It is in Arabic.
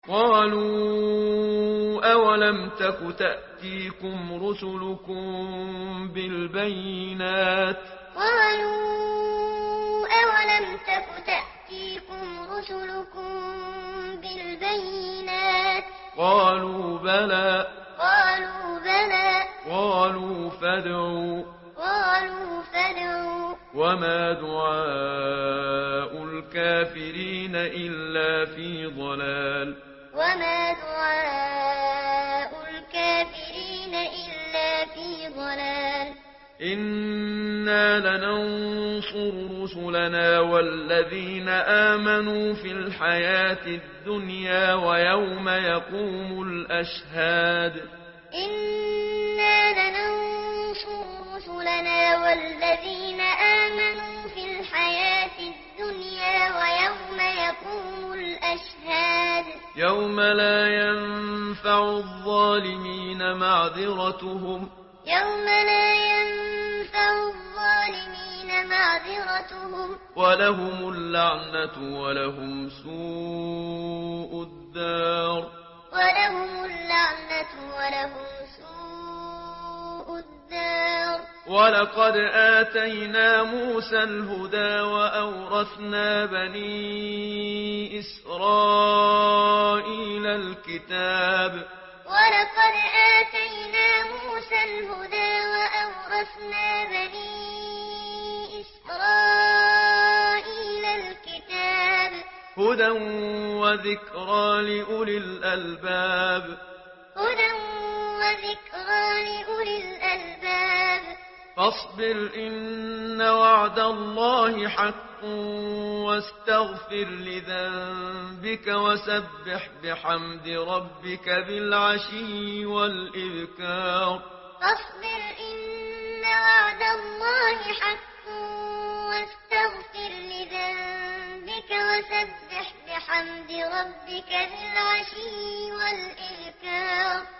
قَالُوا أَوَلَمْ تَكُ تَأْتِيكُمْ رُسُلُكُم بِالْبَيِّنَاتِ ۖ قَالُوا بَلَىٰ ۚ قَالُوا فَادْعُوا ۗ وَمَا دُعَاءُ الْكَافِرِينَ إِلَّا فِي ضَلَالٍ إِنَّا لَنَنصُرُ رُسُلَنَا وَالَّذِينَ آمَنُوا فِي الْحَيَاةِ الدُّنْيَا وَيَوْمَ يَقُومُ الْأَشْهَادُ يَوْمَ لَا يَنفَعُ الظَّالِمِينَ مَعْذِرَتُهُمْ وَلَهُمُ اللَّعْنَةُ وَلَهُمْ سُوءُ الدَّارِ وَلَقَدْ آتَيْنَا مُوسَى الْهُدَىٰ وَأَوْرَثْنَا بَنِي إِسْرَائِيلَ الْكِتَابَ هُدًى وَذِكْرَىٰ لِأُولِي الْأَلْبَابِ فاصبر إن وعد الله حق واستغفر لذنبك وسبح بحمد ربك بالعشي والإبكار